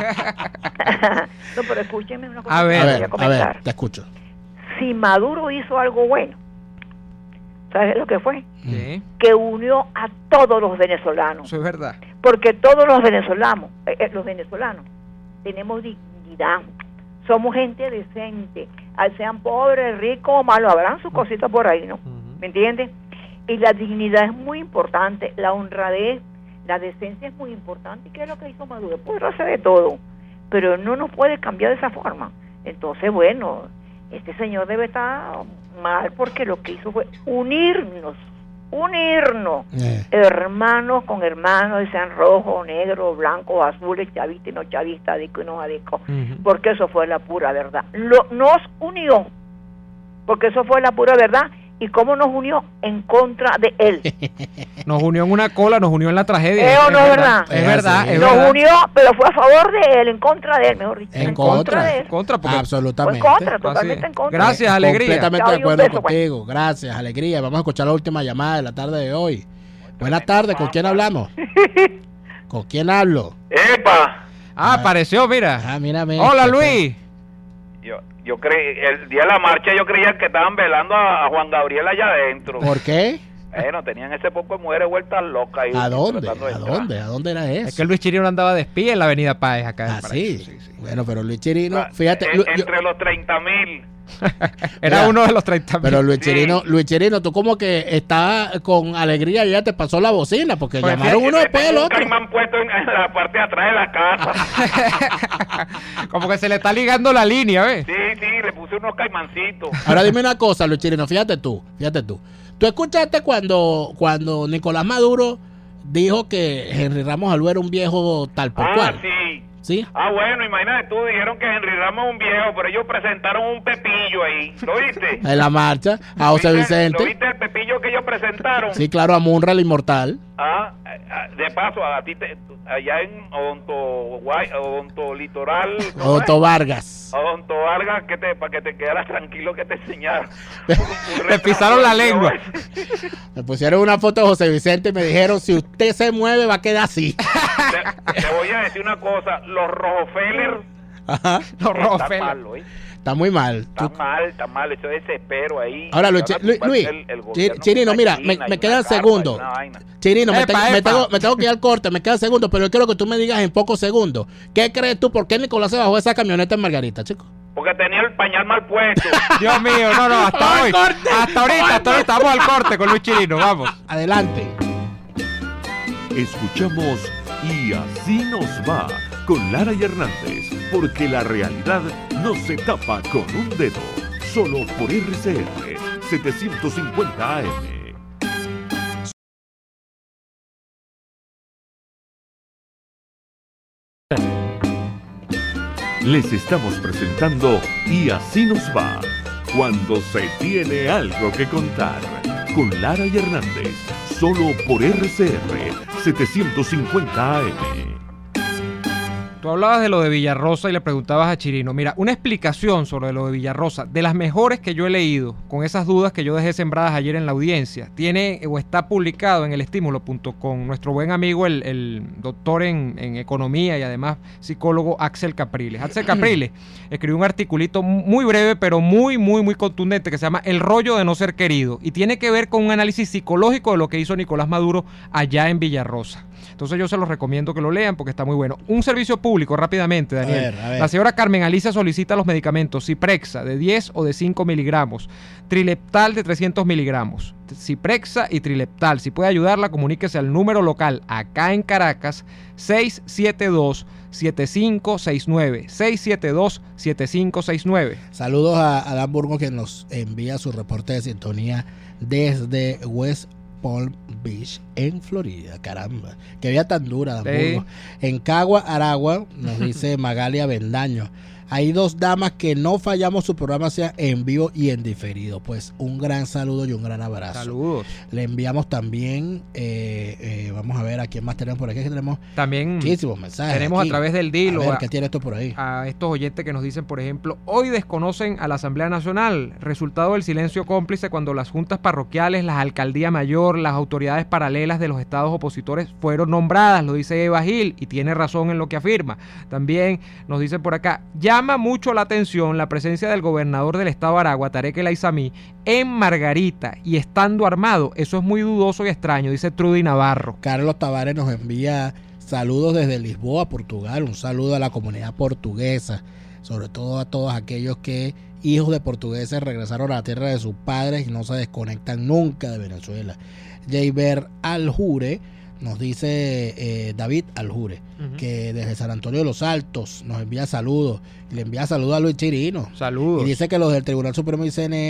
No, pero escúchenme una cosa a que ver, voy a, a ver, comentar. a ver, te escucho. Si Maduro hizo algo bueno, ¿sabes lo que fue? ¿Qué? Que unió a todos los venezolanos. Eso es verdad. Porque todos los venezolanos, eh, los venezolanos, tenemos dignidad. Somos gente decente. Sean pobres, ricos o malos, habrán sus cositas por ahí, ¿no? Uh-huh. ¿Me entiendes? Y la dignidad es muy importante, la honradez, la decencia es muy importante. ¿Y qué es lo que hizo Maduro? Puede hacer de todo, pero no nos puede cambiar de esa forma. Entonces, bueno, este señor debe estar mal porque lo que hizo fue unirnos unirnos, Eh. hermanos con hermanos, sean rojos, negros, blancos, azules, chavistas y no chavistas, adico y no adico, Ujú. porque eso fue la pura verdad. Lo, nos unió, porque eso fue la pura verdad. ¿Y cómo nos unió? En contra de él. Nos unió en una cola, nos unió en la tragedia. ¿Eh o no es verdad? Es verdad, Sí. es Nos verdad. unió, pero fue a favor de él, en contra de él, mejor dicho. En contra. de él. Contra, porque Absolutamente. Fue en contra, Así totalmente es. en contra. Gracias, alegría. Completamente Chao, de y un acuerdo beso, pues. contigo. Gracias, alegría. Vamos a escuchar la última llamada de la tarde de hoy. Buenas tardes, ¿con quién hablamos? ¿Con quién hablo? ¡Epa! Ah, apareció, mira. Ah, mírame. Hola, este, Luis. Yo, yo creí, el día de la marcha yo creía que estaban velando a, a Juan Gabriel allá adentro. ¿Por qué? Bueno, tenían ese poco de mujeres vueltas locas ahí. ¿A dónde? tratando de ¿A entrar. dónde? ¿A dónde era eso? Es que Luis Chirino andaba de espía en la avenida Páez acá. en Ah, Paraíso. sí. Sí, sí. Bueno, pero Luis Chirino, Ah, fíjate. en- Lu- yo- entre los treinta mil. Era Mira, uno de los treinta mil. pero Luis Sí. Chirino, Luis Chirino, tú como que estabas con alegría y ya te pasó la bocina, porque Pues, llamaron uno después del un otro. caimán puesto en, en la parte de atrás de la casa. Como que se le está ligando la línea, ¿ves? Sí, sí, le puse unos caimancitos. Ahora dime una cosa, Luis Chirino, fíjate tú, fíjate tú. ¿Tú escuchaste cuando, cuando Nicolás Maduro dijo que Henry Ramos Alú era un viejo tal por Ah, cual? sí. ¿Sí? Ah, bueno, imagínate tú, dijeron que Henry Ramos es un viejo, pero ellos presentaron un pepillo ahí. ¿Lo viste? En la marcha, a José ¿Lo Vicente. viste el pepillo que ellos presentaron? Sí, claro, a Munra el inmortal. Ah, ah, de paso, a ti te, allá en Odonto, Guay- Odonto Litoral, ¿cómo es? Otto Vargas. Odonto Vargas, que te, para que te quedaras tranquilo que te enseñaron. Te pisaron la lengua. Me pusieron una foto de José Vicente y me dijeron, si usted se mueve va a quedar así. Te, te voy a decir una cosa, los Rockefeller Ajá. Los rojos están feos. mal, ¿eh? Está muy mal. Está Tú- mal, está mal, eso es desespero ahí. Ahora, Luis, Van a Luis, tumbar Luis, el- el Chi- gobierno Chirino, con una mira, China me, y me una quedan carpa y segundos. una vaina. Chirino, me, Epa, tengo, me, epa. tengo, me tengo que ir al corte, me quedan segundos, pero yo quiero que tú me digas en pocos segundos. ¿Qué crees tú? ¿Por qué Nicolás se bajó esa camioneta en Margarita, chico? Porque tenía el pañal mal puesto. Dios mío, no, no, hasta Vamos al hoy. corte. Hasta ahorita, hasta ahorita. Vamos al corte con Luis Chirino, vamos. Adelante. Escuchamos Y así nos va con Lara y Hernández, porque la realidad no se tapa con un dedo, solo por R C R setecientos cincuenta A M. Les estamos presentando Y así nos va, cuando se tiene algo que contar, con Lara y Hernández, solo por R C R setecientos cincuenta A M. Tú hablabas de lo de Villarrosa y le preguntabas a Chirino. Mira, una explicación sobre lo de Villarrosa, de las mejores que yo he leído, con esas dudas que yo dejé sembradas ayer en la audiencia, tiene o está publicado en el estímulo punto com. Nuestro buen amigo, el, el doctor en, en economía y además psicólogo Axel Capriles. Axel Capriles escribió un articulito muy breve, pero muy, muy, muy contundente, que se llama El rollo de no ser querido, y tiene que ver con un análisis psicológico de lo que hizo Nicolás Maduro allá en Villarrosa. Entonces yo se los recomiendo que lo lean porque está muy bueno. Un servicio público, rápidamente, Daniel. A ver, a ver. La señora Carmen Alicia solicita los medicamentos Ciprexa de diez o de cinco miligramos, Trileptal de trescientos miligramos, Ciprexa y Trileptal. Si puede ayudarla, comuníquese al número local acá en Caracas, seis siete dos, siete cinco seis nueve, seis siete dos, siete cinco seis nueve. Saludos a Adán Burgos, que nos envía su reporte de sintonía desde West Palm Beach en Florida. Caramba, qué vida tan dura, Adán Sí. Burgos. En Cagua, Aragua, nos dice Magalia Bendaño. Hay dos damas que no fallamos su programa, sea en vivo y en diferido. Pues un gran saludo y un gran abrazo. Saludos. Le enviamos también, eh, eh, vamos a ver a quién más tenemos por aquí, que tenemos También muchísimos mensajes. tenemos aquí. a través del Dilo A ver, a- ¿qué tiene esto por ahí? a estos oyentes que nos dicen, por ejemplo, hoy desconocen a la Asamblea Nacional, resultado del silencio cómplice cuando las juntas parroquiales, las alcaldía mayor, las autoridades paralelas de los estados opositores fueron nombradas, lo dice Eva Gil, y tiene razón en lo que afirma. También nos dicen por acá, llama mucho la atención la presencia del gobernador del estado de Aragua, Tarek El Aizamí, en Margarita y estando armado. Eso es muy dudoso y extraño, dice Trudy Navarro. Carlos Tavares nos envía saludos desde Lisboa, Portugal. Un saludo a la comunidad portuguesa, sobre todo a todos aquellos que, hijos de portugueses, regresaron a la tierra de sus padres y no se desconectan nunca de Venezuela. Jayber Aljure nos dice, eh, David Aljure, Ujú. que desde San Antonio de los Altos nos envía saludos. Le envía saludos a Luis Chirino. Saludos. Y dice que los del Tribunal Supremo y C N E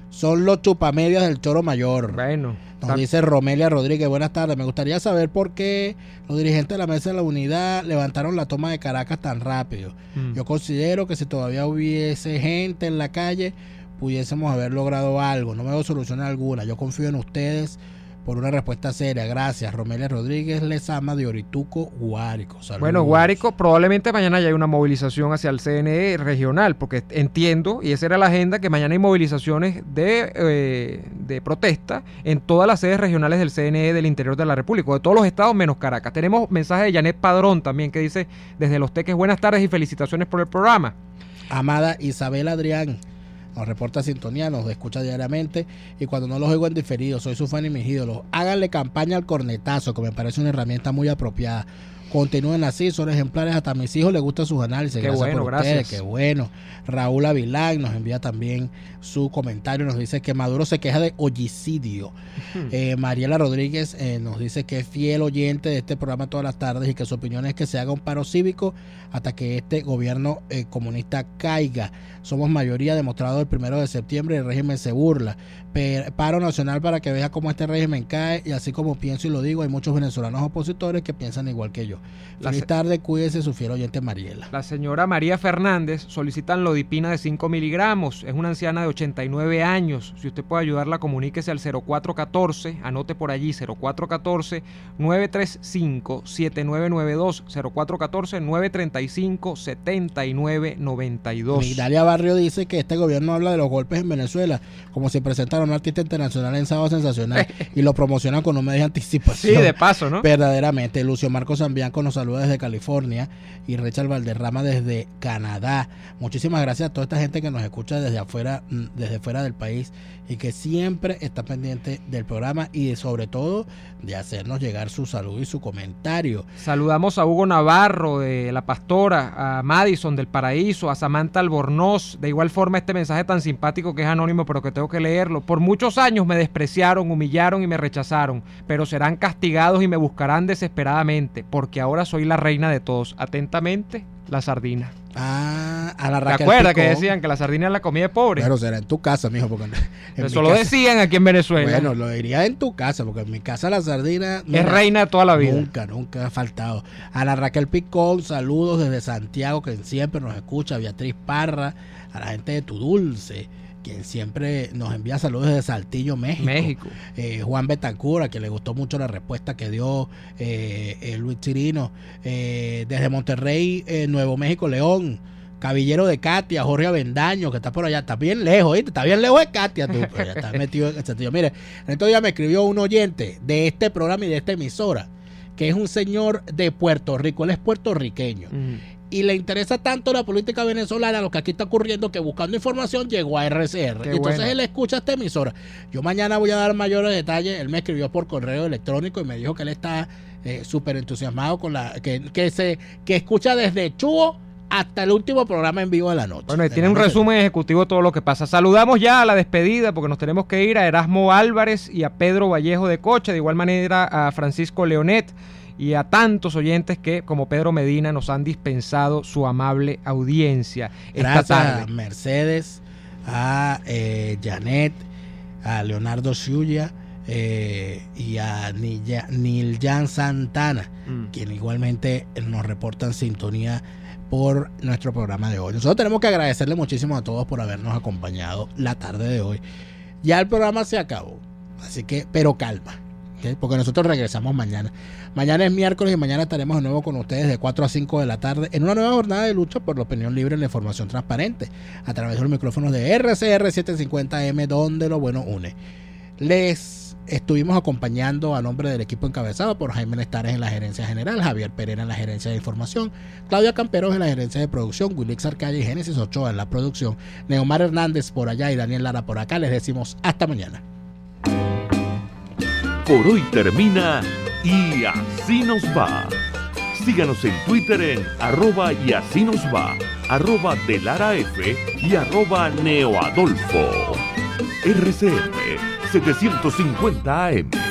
son los chupamedias del Choro Mayor. Bueno. Nos dice Romelia Rodríguez, buenas tardes. Me gustaría saber por qué los dirigentes de la Mesa de la Unidad levantaron la toma de Caracas tan rápido. Mm. Yo considero que si todavía hubiese gente en la calle, pudiésemos haber logrado algo. No me veo solución alguna. Yo confío en ustedes por una respuesta seria. Gracias. Romelia Rodríguez Lezama de Orituco, Guárico. Saludos. Bueno, Guárico, probablemente mañana ya hay una movilización hacia el C N E regional, porque entiendo, y esa era la agenda, que mañana hay movilizaciones de, eh, de protesta en todas las sedes regionales del C N E del interior de la República, de todos los estados menos Caracas. Tenemos mensaje de Janet Padrón también, que dice, desde Los Teques, buenas tardes y felicitaciones por el programa. Amada Isabel Adrián nos reporta sintonía, nos escucha diariamente y cuando no los oigo en diferido, soy su fan y mis ídolos. Háganle campaña al cornetazo, que me parece una herramienta muy apropiada. Continúen así, son ejemplares, hasta a mis hijos les gustan sus análisis. Qué gracias bueno, por gracias. ustedes, qué bueno. Raúl Avilán nos envía también su comentario, nos dice que Maduro se queja de hollicidio. Uh-huh. eh, Mariela Rodríguez eh, nos dice que es fiel oyente de este programa todas las tardes y que su opinión es que se haga un paro cívico hasta que este gobierno eh, comunista caiga. Somos mayoría, demostrado el primero de septiembre, y el régimen se burla. Pero, paro nacional para que vea cómo este régimen cae, y así como pienso y lo digo, hay muchos venezolanos opositores que piensan igual que yo. La Feliz se- tarde, cuídese su fiel oyente Mariela. La señora María Fernández solicitan lodipina de cinco miligramos, es una anciana de ochenta y nueve años. Si usted puede ayudarla, comuníquese al cero cuatro uno cuatro, anote por allí, cero cuatro uno cuatro, nueve tres cinco, siete nueve nueve dos, cero cuatro uno cuatro, nueve tres cinco, siete nueve nueve dos. Migdalia Barrio dice que este gobierno habla de los golpes en Venezuela como si presentara a un artista internacional en Sábado Sensacional y lo promocionan con un medio de anticipación. Sí, de paso, ¿no? Verdaderamente. Lucio Marcos Zambianco nos saluda desde California y Rachel Valderrama desde Canadá. Muchísimas gracias a toda esta gente que nos escucha desde afuera, desde fuera del país y que siempre está pendiente del programa y sobre todo de hacernos llegar su salud y su comentario. Saludamos a Hugo Navarro de La Pastora, a Madison del Paraíso, a Samantha Albornoz. De igual forma, este mensaje tan simpático que es anónimo pero que tengo que leerlo. Por muchos años me despreciaron, humillaron y me rechazaron, pero serán castigados y me buscarán desesperadamente, porque ahora soy la reina de todos. Atentamente, la sardina. Ah, a la Raquel ¿Te acuerdas Picón? que decían que la sardina es la comida de pobre? Pero será en tu casa, mijo, porque en Eso mi lo casa- decían aquí en Venezuela. Bueno, lo diría en tu casa, porque en mi casa la sardina es reina de toda la vida. Nunca, nunca ha faltado. A la Raquel Picón, saludos desde Santiago, que siempre nos escucha. A Beatriz Parra, a la gente de Tu Dulce, quien siempre nos envía saludos desde Saltillo, México. México. Eh, Juan Betancur, que le gustó mucho la respuesta que dio eh, eh, Luis Chirino. Eh, desde Monterrey, eh, Nuevo México, León. Caballero de Katia, Jorge Avendaño, que está por allá, está bien lejos, ¿viste? Está bien lejos de Katia, tú, pero ya está metido en el sentido. Mire, entonces ya me escribió un oyente de este programa y de esta emisora, que es un señor de Puerto Rico, él es puertorriqueño, Mm. y le interesa tanto la política venezolana, lo que aquí está ocurriendo, que buscando información llegó a R C R. Qué Y entonces bueno. él escucha esta emisora. Yo mañana voy a dar mayores detalles, él me escribió por correo electrónico y me dijo que él está eh, súper entusiasmado con la, que, que, se, que escucha desde Chuo hasta el último programa en vivo de la noche. Bueno, y tiene un Entonces, resumen ejecutivo de todo lo que pasa. Saludamos ya a la despedida porque nos tenemos que ir a Erasmo Álvarez y a Pedro Vallejo de Coche, de igual manera a Francisco Leonet y a tantos oyentes que, como Pedro Medina, nos han dispensado su amable audiencia esta Gracias tarde. a Mercedes, a eh, Janet, a Leonardo Sciulla eh, y a Nilya- Niljan Santana, Mm. quien igualmente nos reportan sintonía por nuestro programa de hoy. Nosotros tenemos que agradecerle muchísimo a todos por habernos acompañado la tarde de hoy. Ya el programa se acabó, así que, pero calma, ¿ok? Porque nosotros regresamos mañana. Mañana es miércoles y mañana estaremos de nuevo con ustedes de cuatro a cinco de la tarde en una nueva jornada de lucha por la opinión libre y la información transparente a través de los micrófonos de R C R setecientos cincuenta M, donde lo bueno une. Les estuvimos acompañando a nombre del equipo encabezado por Jaime Nestares en la gerencia general, Javier Pereira en la gerencia de información, Claudia Camperos en la gerencia de producción, Wilix Arcaya y Génesis Ochoa en la producción, Neomar Hernández por allá y Daniel Lara por acá. Les decimos hasta mañana. Por hoy termina Y Así Nos Va. Síganos en Twitter en arroba y así nos va, arroba de Lara F y arroba Neoadolfo. R C R setecientos cincuenta A M.